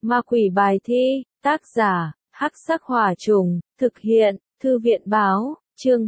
Ma quỷ bài thi, tác giả, Hắc Sắc Hỏa Trùng, thực hiện, Thư viện báo, chương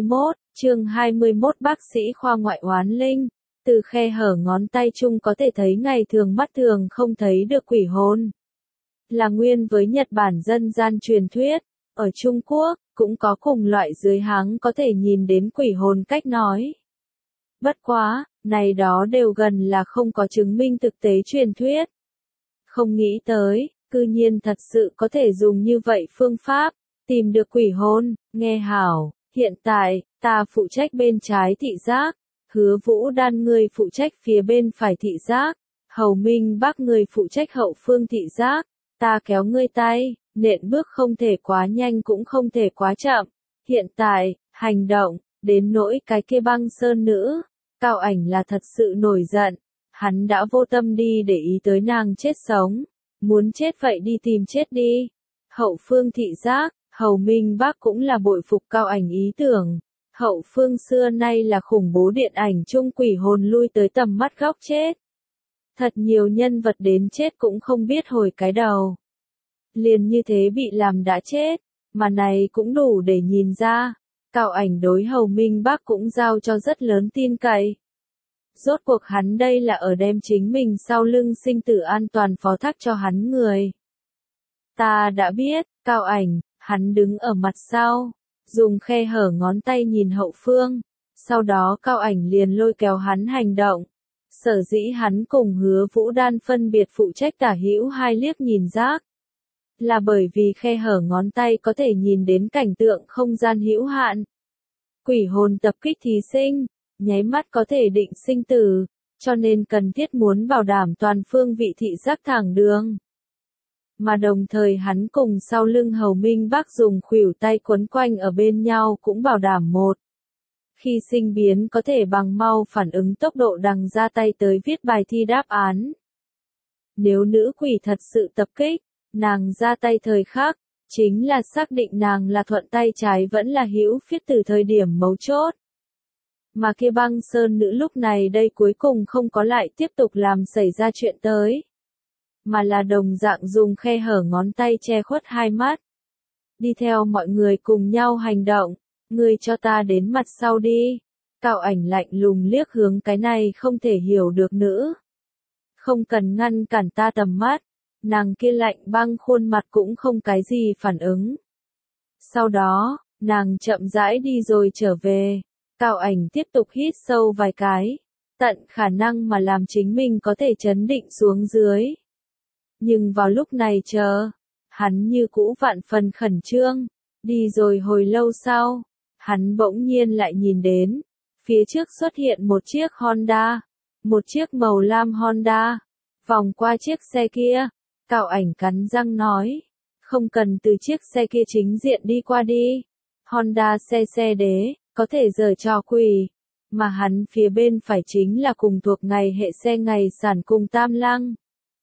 21, bác sĩ khoa ngoại oán linh, từ khe hở ngón tay chung có thể thấy ngày thường mắt thường không thấy được quỷ hồn. Là nguyên với Nhật Bản dân gian truyền thuyết, ở Trung Quốc, cũng có cùng loại dưới háng có thể nhìn đến quỷ hồn cách nói. Bất quá, này đó đều gần là không có chứng minh thực tế truyền thuyết. Không nghĩ tới, cư nhiên thật sự có thể dùng như vậy phương pháp, tìm được quỷ hồn, nghe hảo, hiện tại, ta phụ trách bên trái thị giác, Hứa Vũ Đan người phụ trách phía bên phải thị giác, Hầu Minh Bắc người phụ trách hậu phương thị giác, ta kéo ngươi tay, nện bước không thể quá nhanh cũng không thể quá chậm, hiện tại, hành động, đến nỗi cái kia băng sơn nữ, Cao Ảnh là thật sự nổi giận, hắn đã vô tâm đi để ý tới nàng chết sống, muốn chết vậy đi tìm chết đi. Hậu phương thị giác, Hầu Minh Bắc cũng là bội phục Cao Ảnh ý tưởng. Hậu phương xưa nay là khủng bố điện ảnh chung quỷ hồn lui tới tầm mắt góc chết. Thật nhiều nhân vật đến chết cũng không biết hồi cái đầu. Liền như thế bị làm đã chết, mà này cũng đủ để nhìn ra. Cao Ảnh đối Hầu Minh Bắc cũng giao cho rất lớn tin cậy. Rốt cuộc hắn đây là ở đem chính mình sau lưng sinh tử an toàn phó thác cho hắn người. Ta đã biết, Cao Ảnh, hắn đứng ở mặt sau, dùng khe hở ngón tay nhìn hậu phương, sau đó Cao Ảnh liền lôi kéo hắn hành động. Sở dĩ hắn cùng Hứa Vũ Đan phân biệt phụ trách tả hữu hai liếc nhìn giác. Là bởi vì khe hở ngón tay có thể nhìn đến cảnh tượng không gian hữu hạn. Quỷ hồn tập kích thí sinh, nháy mắt có thể định sinh tử, cho nên cần thiết muốn bảo đảm toàn phương vị thị giác thẳng đường. Mà đồng thời hắn cùng sau lưng Hầu Minh Bắc dùng khuỷu tay quấn quanh ở bên nhau cũng bảo đảm một. Khi sinh biến có thể bằng mau phản ứng tốc độ đằng ra tay tới viết bài thi đáp án. Nếu nữ quỷ thật sự tập kích, nàng ra tay thời khắc, chính là xác định nàng là thuận tay trái vẫn là hữu phiết từ thời điểm mấu chốt. Mà kia băng sơn nữ lúc này đây cuối cùng không có lại tiếp tục làm xảy ra chuyện tới. Mà là đồng dạng dùng khe hở ngón tay che khuất hai mắt. Đi theo mọi người cùng nhau hành động, ngươi cho ta đến mặt sau đi. Cao Ảnh lạnh lùng liếc hướng cái này không thể hiểu được nữ. Không cần ngăn cản ta tầm mắt, nàng kia lạnh băng khuôn mặt cũng không cái gì phản ứng. Sau đó, nàng chậm rãi đi rồi trở về. Cao Ảnh tiếp tục hít sâu vài cái, tận khả năng mà làm chính mình có thể trấn định xuống dưới. Nhưng vào lúc này hắn như cũ vạn phần khẩn trương, đi rồi hồi lâu sau, hắn bỗng nhiên lại nhìn đến, phía trước xuất hiện một chiếc Honda, một chiếc màu lam Honda, vòng qua chiếc xe kia, Cao Ảnh cắn răng nói, không cần từ chiếc xe kia chính diện đi qua đi, Honda xe đế, có thể giở trò quỷ, mà hắn phía bên phải chính là cùng thuộc ngày hệ xe ngày sản cùng Tam Lăng.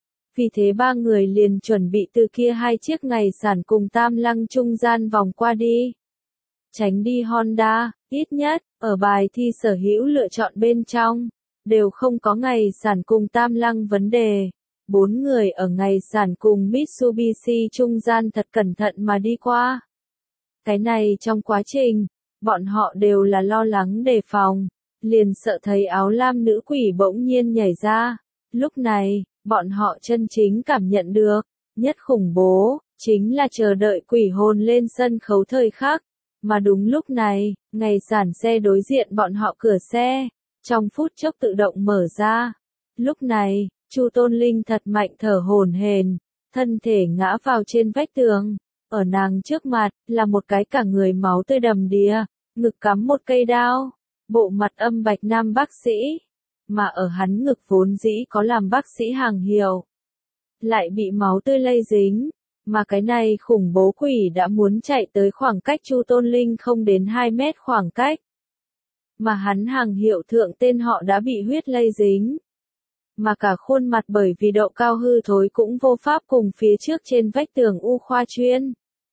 Vì thế ba người liền chuẩn bị từ kia hai chiếc ngày sản cùng Tam Lăng trung gian vòng qua đi. Tránh đi Honda, ít nhất, ở bài thi sở hữu lựa chọn bên trong, đều không có ngày sản cùng Tam Lăng vấn đề. 4 người ở ngày sản cùng Mitsubishi trung gian thật cẩn thận mà đi qua. Cái này trong quá trình, bọn họ đều là lo lắng đề phòng, liền sợ thấy áo lam nữ quỷ bỗng nhiên nhảy ra. Lúc này, bọn họ chân chính cảm nhận được, nhất khủng bố, chính là chờ đợi quỷ hồn lên sân khấu thời khắc. Mà đúng lúc này, ngày sản xe đối diện bọn họ cửa xe, trong phút chốc tự động mở ra. Lúc này, Chu Tôn Linh thật mạnh thở hổn hển, thân thể ngã vào trên vách tường. Ở nàng trước mặt, là một cái cả người máu tươi đầm đìa, ngực cắm một cây đao, bộ mặt âm bạch nam bác sĩ. Mà ở hắn ngực vốn dĩ có làm bác sĩ hàng hiệu, lại bị máu tươi lây dính, mà cái này khủng bố quỷ đã muốn chạy tới khoảng cách Chu Tôn Linh không đến 2 mét khoảng cách. Mà hắn hàng hiệu thượng tên họ đã bị huyết lây dính. Mà cả khuôn mặt bởi vì độ cao hư thối cũng vô pháp cùng phía trước trên vách tường u khoa chuyên.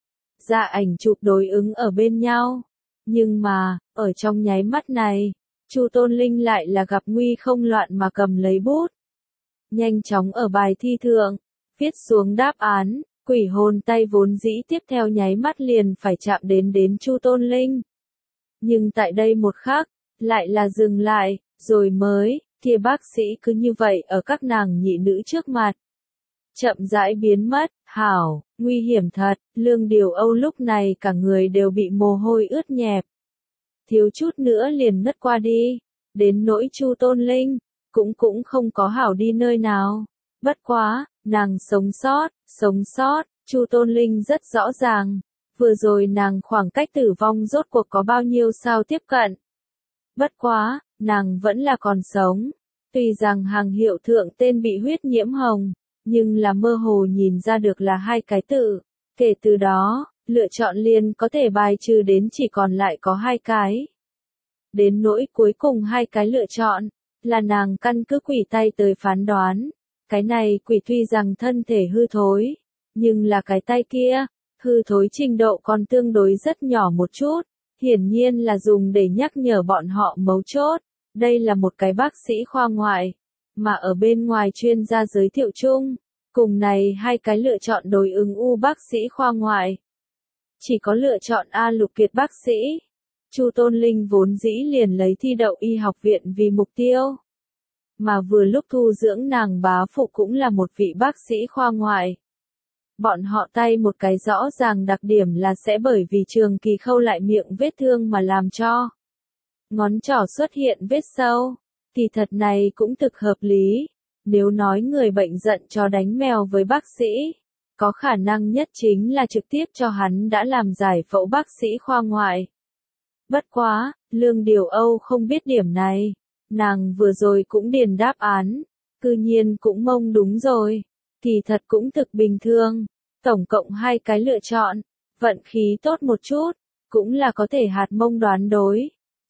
Dạ ảnh chụp đối ứng ở bên nhau. Nhưng mà, ở trong nháy mắt này, Chu Tôn Linh lại là gặp nguy không loạn mà cầm lấy bút. Nhanh chóng ở bài thi thượng, Viết xuống đáp án, quỷ hồn tay vốn dĩ tiếp theo nháy mắt liền phải chạm đến Chu Tôn Linh. Nhưng tại đây một khắc, lại là dừng lại, rồi mới, kia bác sĩ cứ như vậy ở các nàng nhị nữ trước mặt. Chậm rãi biến mất, hảo, nguy hiểm thật, Lương Điều Âu lúc này cả người đều bị mồ hôi ướt nhẹp. Thiếu chút nữa liền ngất qua đi, đến nỗi Chu Tôn Linh, cũng không có hảo đi nơi nào. Bất quá, nàng sống sót, Chu Tôn Linh rất rõ ràng, vừa rồi nàng khoảng cách tử vong rốt cuộc có bao nhiêu sao tiếp cận. Bất quá, nàng vẫn là còn sống, tuy rằng hàng hiệu thượng tên bị huyết nhiễm hồng, nhưng là mơ hồ nhìn ra được là hai cái tự, kể từ đó, lựa chọn liền có thể bài trừ đến chỉ còn lại có hai cái. Đến nỗi cuối cùng hai cái lựa chọn, là nàng căn cứ quỷ tay tới phán đoán. Cái này quỷ tuy rằng thân thể hư thối, nhưng là cái tay kia, hư thối trình độ còn tương đối rất nhỏ một chút, hiển nhiên là dùng để nhắc nhở bọn họ mấu chốt. Đây là một cái bác sĩ khoa ngoại, mà ở bên ngoài chuyên gia giới thiệu chung, cùng này hai cái lựa chọn đối ứng U bác sĩ khoa ngoại. Chỉ có lựa chọn A Lục Kiệt bác sĩ. Chu Tôn Linh vốn dĩ liền lấy thi đậu y học viện vì mục tiêu. Mà vừa lúc thu dưỡng nàng bá phụ cũng là một vị bác sĩ khoa ngoại. Bọn họ tay một cái rõ ràng đặc điểm là sẽ bởi vì trường kỳ khâu lại miệng vết thương mà làm cho ngón trỏ xuất hiện vết sâu. Thì thật này cũng thực hợp lý. Nếu nói người bệnh giận chó đánh mèo với bác sĩ, có khả năng nhất chính là trực tiếp cho hắn đã làm giải phẫu bác sĩ khoa ngoại. Bất quá, Lương Điều Âu không biết điểm này. Nàng vừa rồi cũng điền đáp án, cư nhiên cũng mông đúng rồi. Thì thật cũng thực bình thường. Tổng cộng hai cái lựa chọn, vận khí tốt một chút, cũng là có thể hạt mông đoán đối.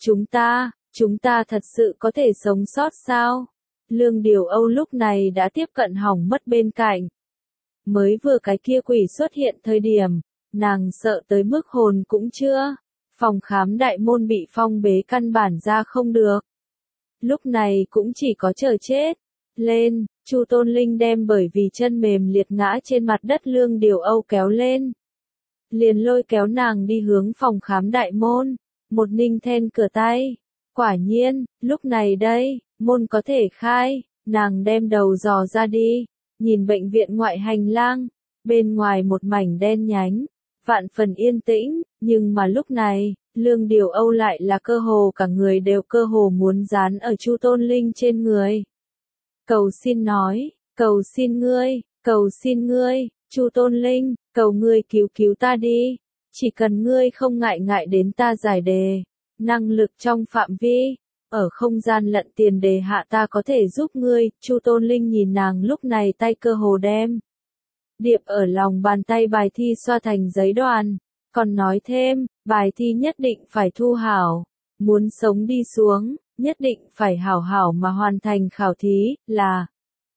Chúng ta thật sự có thể sống sót sao? Lương Điều Âu lúc này đã tiếp cận hỏng mất bên cạnh. Mới vừa cái kia quỷ xuất hiện thời điểm, nàng sợ tới mức hồn cũng chưa. Phòng khám đại môn bị phong bế căn bản ra không được. Lúc này cũng chỉ có chờ chết. Lên, Chu Tôn Linh đem bởi vì chân mềm liệt ngã trên mặt đất Lương Điều Âu kéo lên. Liền lôi kéo nàng đi hướng phòng khám đại môn. Một ninh then cửa tay. Quả nhiên, lúc này đây, môn có thể khai. Nàng đem đầu dò ra đi. Nhìn bệnh viện ngoại hành lang. Bên ngoài một mảnh đen nhánh. Vạn phần yên tĩnh, nhưng mà lúc này, Lương Điều Âu lại là cơ hồ cả người đều cơ hồ muốn dán ở Chu Tôn Linh trên người. Cầu xin nói, cầu xin ngươi, Chu Tôn Linh, cầu ngươi cứu cứu ta đi. Chỉ cần ngươi không ngại đến ta giải đề, năng lực trong phạm vi, ở không gian lận tiền đề hạ ta có thể giúp ngươi. Chu Tôn Linh nhìn nàng lúc này tay cơ hồ đem điệp ở lòng bàn tay bài thi xoa thành giấy đoàn, còn nói thêm, bài thi nhất định phải thu hảo, muốn sống đi xuống, nhất định phải hảo hảo mà hoàn thành khảo thí, là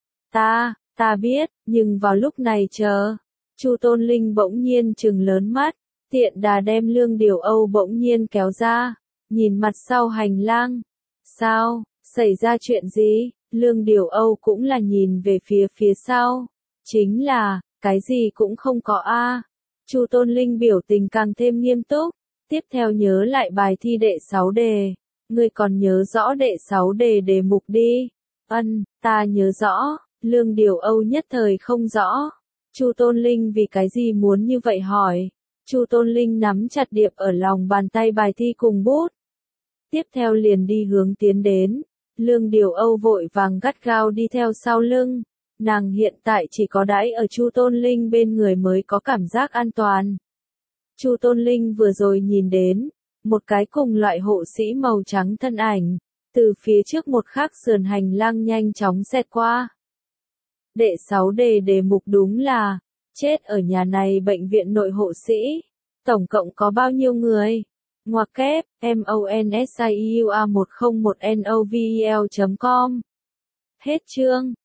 ta biết, nhưng vào lúc này Chu Tôn Linh bỗng nhiên trừng lớn mắt, tiện đà đem Lương Điều Âu bỗng nhiên kéo ra, nhìn mặt sau hành lang. Sao, xảy ra chuyện gì? Lương Điều Âu cũng là nhìn về phía sau, chính là cái gì cũng không có a. Chu Tôn Linh biểu tình càng thêm nghiêm túc, tiếp theo nhớ lại bài thi đệ 6 đề, ngươi còn nhớ rõ đệ 6 đề đề mục đi. Ta nhớ rõ. Lương Điều Âu nhất thời không rõ. Chu Tôn Linh vì cái gì muốn như vậy hỏi. Chu Tôn Linh nắm chặt điệp ở lòng bàn tay bài thi cùng bút. Tiếp theo liền đi hướng tiến đến. Lương Điều Âu vội vàng gắt gao đi theo sau lưng. Nàng hiện tại chỉ có đãi ở Chu Tôn Linh bên người mới có cảm giác an toàn. Chu Tôn Linh vừa rồi nhìn đến, một cái cùng loại hộ sĩ màu trắng thân ảnh, từ phía trước một khắc sườn hành lang nhanh chóng xẹt qua. Đệ 6 đề đề mục đúng là, chết ở nhà này bệnh viện nội hộ sĩ. Tổng cộng có bao nhiêu người? Ngoặc kép, MONSIUA101NOVEL.com. Hết chương.